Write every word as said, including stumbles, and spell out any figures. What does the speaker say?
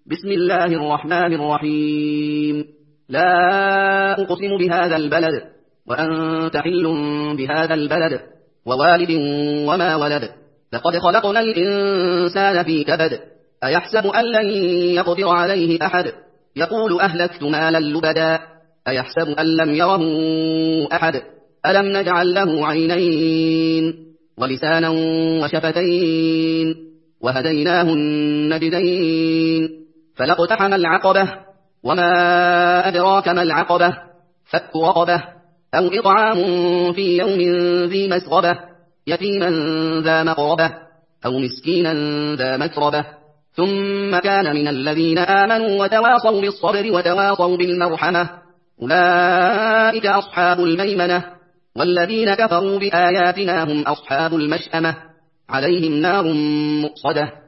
بسم الله الرحمن الرحيم. لا أقسم بهذا البلد وأنت حل بهذا البلد ووالد وما ولد. لقد خلقنا الإنسان في كبد. أيحسب أن لن يقدر عليه أحد؟ يقول أهلكت مالا لبدا. أيحسب أن لم يره أحد؟ ألم نجعل له عينين ولسانا وشفتين وهديناه النجدين. فلاقتحم العقبة وما أدراك ما العقبة. فك رقبة أو إطعام في يوم ذي مسغبة يتيما ذا مقربة أو مسكينا ذا متربة ثم كان من الذين آمنوا وتواصوا بالصبر وتواصوا بالمرحمة أولئك أصحاب الميمنة. والذين كفروا بآياتنا هم أصحاب المشأمة عليهم نار مؤصدة.